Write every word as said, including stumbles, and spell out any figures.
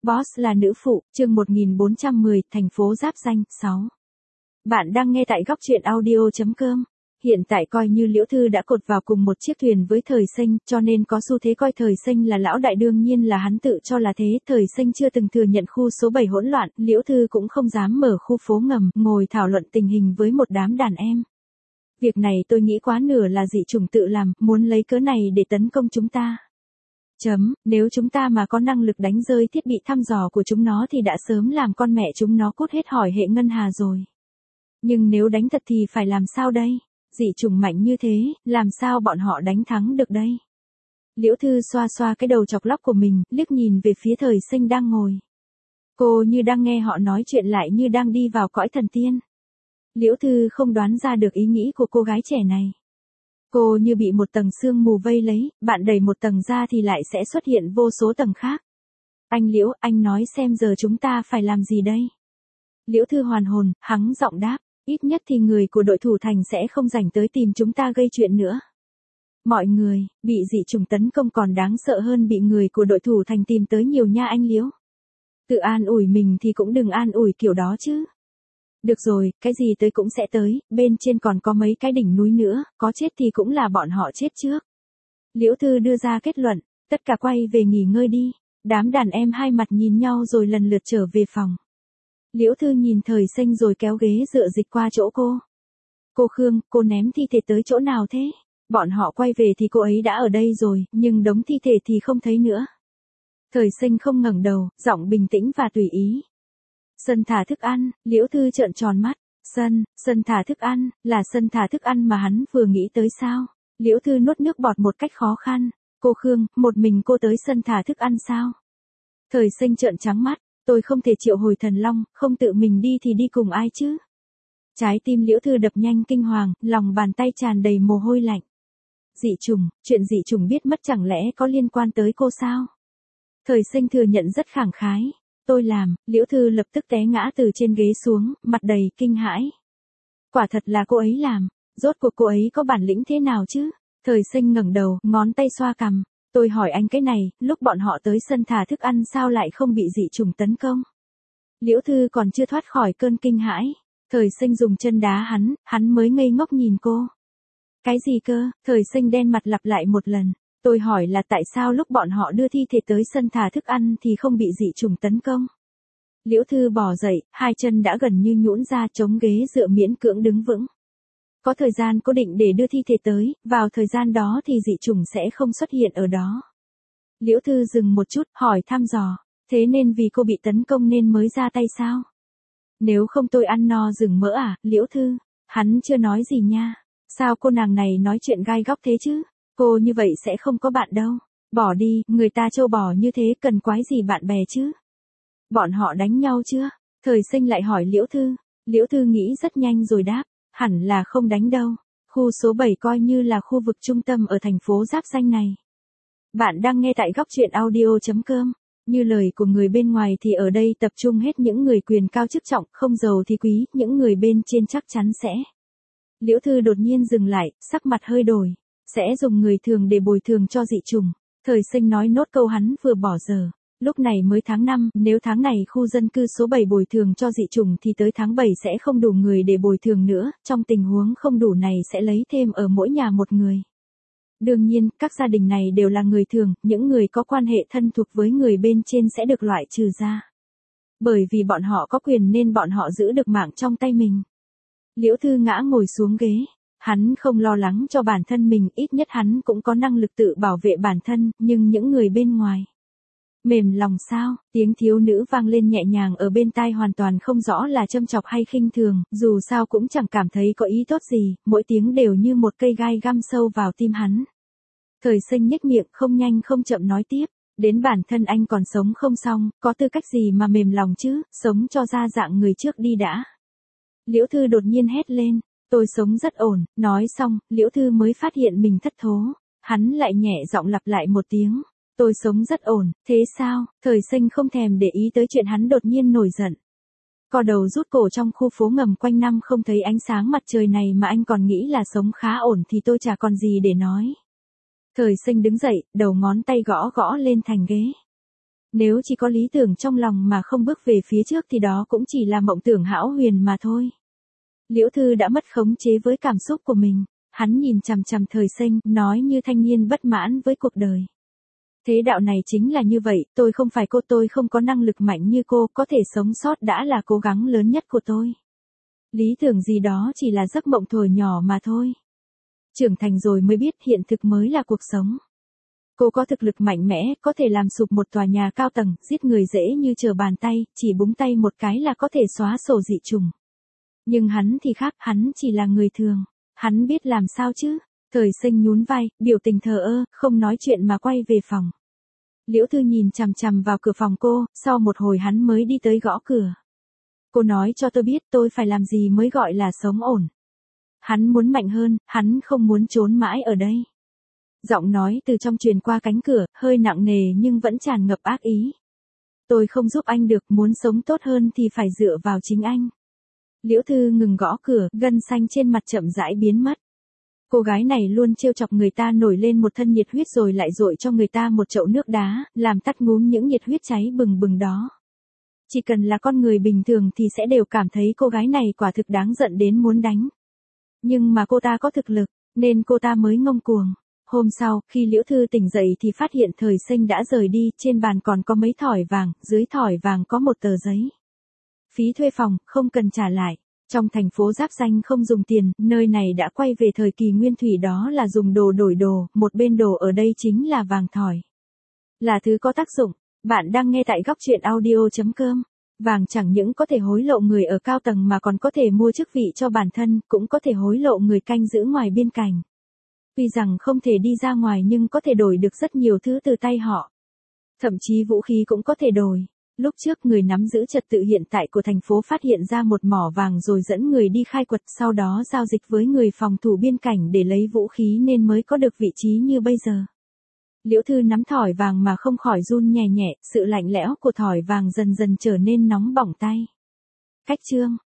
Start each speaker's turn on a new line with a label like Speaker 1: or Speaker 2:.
Speaker 1: Boss là nữ phụ, chương một nghìn bốn trăm mười, thành phố giáp danh, sáu. Bạn đang nghe tại góc truyện audio.com. Hiện tại coi như Liễu Thư đã cột vào cùng một chiếc thuyền với Thời Sinh, cho nên có xu thế coi Thời Sinh là lão đại, đương nhiên là hắn tự cho là thế. Thời Sinh chưa từng thừa nhận khu số bảy hỗn loạn, Liễu Thư cũng không dám mở khu phố ngầm, ngồi thảo luận tình hình với một đám đàn em. Việc này tôi nghĩ quá nửa là dị chủng tự làm, muốn lấy cớ này để tấn công chúng ta. Chấm, nếu chúng ta mà có năng lực đánh rơi thiết bị thăm dò của chúng nó thì đã sớm làm con mẹ chúng nó cút hết hỏi hệ ngân hà rồi. Nhưng nếu đánh thật thì phải làm sao đây? Dị chủng mạnh như thế, làm sao bọn họ đánh thắng được đây? Liễu Thư xoa xoa cái đầu chọc lóc của mình, liếc nhìn về phía Thời Sinh đang ngồi. Cô như đang nghe họ nói chuyện, lại như đang đi vào cõi thần tiên. Liễu Thư không đoán ra được ý nghĩ của cô gái trẻ này. Cô như bị một tầng sương mù vây lấy, bạn đẩy một tầng ra thì lại sẽ xuất hiện vô số tầng khác. Anh Liễu, anh nói xem giờ chúng ta phải làm gì đây? Liễu Thư hoàn hồn, hắng giọng đáp, ít nhất thì người của đội thủ thành sẽ không rảnh tới tìm chúng ta gây chuyện nữa. Mọi người, bị dị chủng tấn công còn đáng sợ hơn bị người của đội thủ thành tìm tới nhiều nha anh Liễu. Tự an ủi mình thì cũng đừng an ủi kiểu đó chứ. Được rồi, cái gì tới cũng sẽ tới, bên trên còn có mấy cái đỉnh núi nữa, có chết thì cũng là bọn họ chết trước. Liễu Thư đưa ra kết luận, tất cả quay về nghỉ ngơi đi. Đám đàn em hai mặt nhìn nhau rồi lần lượt trở về phòng. Liễu Thư nhìn Thời Sinh rồi kéo ghế dựa dịch qua chỗ cô. Cô Khương, cô ném thi thể tới chỗ nào thế? Bọn họ quay về thì cô ấy đã ở đây rồi, nhưng đống thi thể thì không thấy nữa. Thời Sinh không ngẩng đầu, giọng bình tĩnh và tùy ý. Sân thả thức ăn, Liễu Thư trợn tròn mắt. Sân, sân thả thức ăn, là sân thả thức ăn mà hắn vừa nghĩ tới sao? Liễu Thư nuốt nước bọt một cách khó khăn. Cô Khương, một mình cô tới sân thả thức ăn sao? Thời Sinh trợn trắng mắt, tôi không thể triệu hồi thần long, không tự mình đi thì đi cùng ai chứ? Trái tim Liễu Thư đập nhanh kinh hoàng, lòng bàn tay tràn đầy mồ hôi lạnh. Dị chủng, chuyện dị chủng biết mất chẳng lẽ có liên quan tới cô sao? Thời Sinh thừa nhận rất khẳng khái. Tôi làm, Liễu Thư lập tức té ngã từ trên ghế xuống, mặt đầy kinh hãi. Quả thật là cô ấy làm, rốt cuộc cô ấy có bản lĩnh thế nào chứ? Thời Sinh ngẩng đầu, ngón tay xoa cằm. Tôi hỏi anh cái này, lúc bọn họ tới sân thả thức ăn sao lại không bị dị chủng tấn công? Liễu Thư còn chưa thoát khỏi cơn kinh hãi. Thời Sinh dùng chân đá hắn, hắn mới ngây ngốc nhìn cô. Cái gì cơ? Thời Sinh đen mặt lặp lại một lần. Tôi hỏi là tại sao lúc bọn họ đưa thi thể tới sân thả thức ăn thì không bị dị chủng tấn công? Liễu Thư bò dậy, hai chân đã gần như nhũn ra, chống ghế dựa miễn cưỡng đứng vững. Có thời gian cố định để đưa thi thể tới, vào thời gian đó thì dị chủng sẽ không xuất hiện ở đó. Liễu Thư dừng một chút, hỏi thăm dò, thế nên vì cô bị tấn công nên mới ra tay sao? Nếu không tôi ăn no rừng mỡ à, Liễu Thư? Hắn chưa nói gì nha. Sao cô nàng này nói chuyện gai góc thế chứ? Cô như vậy sẽ không có bạn đâu. Bỏ đi, người ta trâu bò như thế cần quái gì bạn bè chứ? Bọn họ đánh nhau chưa? Thời Sinh lại hỏi Liễu Thư. Liễu Thư nghĩ rất nhanh rồi đáp, hẳn là không đánh đâu. Khu số bảy coi như là khu vực trung tâm ở thành phố giáp danh này. Bạn đang nghe tại góc truyện audio.com. Như lời của người bên ngoài thì ở đây tập trung hết những người quyền cao chức trọng, không giàu thì quý, những người bên trên chắc chắn sẽ. Liễu Thư đột nhiên dừng lại, sắc mặt hơi đổi. Sẽ dùng người thường để bồi thường cho dị chủng. Thời Sinh nói nốt câu hắn vừa bỏ giờ. Lúc này mới tháng năm, nếu tháng này khu dân cư số bảy bồi thường cho dị chủng thì tới tháng bảy sẽ không đủ người để bồi thường nữa, trong tình huống không đủ này sẽ lấy thêm ở mỗi nhà một người. Đương nhiên, các gia đình này đều là người thường, những người có quan hệ thân thuộc với người bên trên sẽ được loại trừ ra. Bởi vì bọn họ có quyền nên bọn họ giữ được mạng trong tay mình. Liễu Thư ngã ngồi xuống ghế. Hắn không lo lắng cho bản thân mình, ít nhất hắn cũng có năng lực tự bảo vệ bản thân, nhưng những người bên ngoài. Mềm lòng sao? Tiếng thiếu nữ vang lên nhẹ nhàng ở bên tai, hoàn toàn không rõ là châm chọc hay khinh thường, dù sao cũng chẳng cảm thấy có ý tốt gì, mỗi tiếng đều như một cây gai găm sâu vào tim hắn. Thời Sinh nhếch miệng, không nhanh không chậm nói tiếp, đến bản thân anh còn sống không xong, có tư cách gì mà mềm lòng chứ, sống cho ra dạng người trước đi đã. Liễu Thư đột nhiên hét lên. Tôi sống rất ổn, nói xong, Liễu Thư mới phát hiện mình thất thố. Hắn lại nhẹ giọng lặp lại một tiếng. Tôi sống rất ổn, thế sao? Thời Sinh không thèm để ý tới chuyện hắn đột nhiên nổi giận. Co đầu rút cổ trong khu phố ngầm quanh năm không thấy ánh sáng mặt trời này mà anh còn nghĩ là sống khá ổn thì tôi chả còn gì để nói. Thời Sinh đứng dậy, đầu ngón tay gõ gõ lên thành ghế. Nếu chỉ có lý tưởng trong lòng mà không bước về phía trước thì đó cũng chỉ là mộng tưởng hão huyền mà thôi. Liễu Thư đã mất khống chế với cảm xúc của mình, hắn nhìn chằm chằm Thời Sinh, nói như thanh niên bất mãn với cuộc đời. Thế đạo này chính là như vậy, tôi không phải cô, tôi không có năng lực mạnh như cô, có thể sống sót đã là cố gắng lớn nhất của tôi. Lý tưởng gì đó chỉ là giấc mộng thuở nhỏ mà thôi. Trưởng thành rồi mới biết hiện thực mới là cuộc sống. Cô có thực lực mạnh mẽ, có thể làm sụp một tòa nhà cao tầng, giết người dễ như trở bàn tay, chỉ búng tay một cái là có thể xóa sổ dị chủng. Nhưng hắn thì khác, hắn chỉ là người thường. Hắn biết làm sao chứ? Thời Sinh nhún vai, biểu tình thờ ơ, không nói chuyện mà quay về phòng. Liễu Thư nhìn chằm chằm vào cửa phòng cô, sau một hồi hắn mới đi tới gõ cửa. Cô nói cho tôi biết tôi phải làm gì mới gọi là sống ổn. Hắn muốn mạnh hơn, hắn không muốn trốn mãi ở đây. Giọng nói từ trong truyền qua cánh cửa, hơi nặng nề nhưng vẫn tràn ngập ác ý. Tôi không giúp anh được, muốn sống tốt hơn thì phải dựa vào chính anh. Liễu Thư ngừng gõ cửa, gân xanh trên mặt chậm rãi biến mất. Cô gái này luôn trêu chọc người ta nổi lên một thân nhiệt huyết rồi lại dội cho người ta một chậu nước đá, làm tắt ngúm những nhiệt huyết cháy bừng bừng đó. Chỉ cần là con người bình thường thì sẽ đều cảm thấy cô gái này quả thực đáng giận đến muốn đánh. Nhưng mà cô ta có thực lực, nên cô ta mới ngông cuồng. Hôm sau, khi Liễu Thư tỉnh dậy thì phát hiện Thời Sinh đã rời đi, trên bàn còn có mấy thỏi vàng, dưới thỏi vàng có một tờ giấy. Phí thuê phòng, không cần trả lại. Trong thành phố giáp danh không dùng tiền, nơi này đã quay về thời kỳ nguyên thủy, đó là dùng đồ đổi đồ, một bên đồ ở đây chính là vàng thỏi. Là thứ có tác dụng. Bạn đang nghe tại góc truyện audio chấm com. Vàng chẳng những có thể hối lộ người ở cao tầng mà còn có thể mua chức vị cho bản thân, cũng có thể hối lộ người canh giữ ngoài biên cảnh. Tuy rằng không thể đi ra ngoài nhưng có thể đổi được rất nhiều thứ từ tay họ. Thậm chí vũ khí cũng có thể đổi. Lúc trước người nắm giữ trật tự hiện tại của thành phố phát hiện ra một mỏ vàng rồi dẫn người đi khai quật, sau đó giao dịch với người phòng thủ biên cảnh để lấy vũ khí nên mới có được vị trí như bây giờ. Liễu Thư nắm thỏi vàng mà không khỏi run nhẹ nhẹ, sự lạnh lẽo của thỏi vàng dần dần trở nên nóng bỏng tay. Cách chương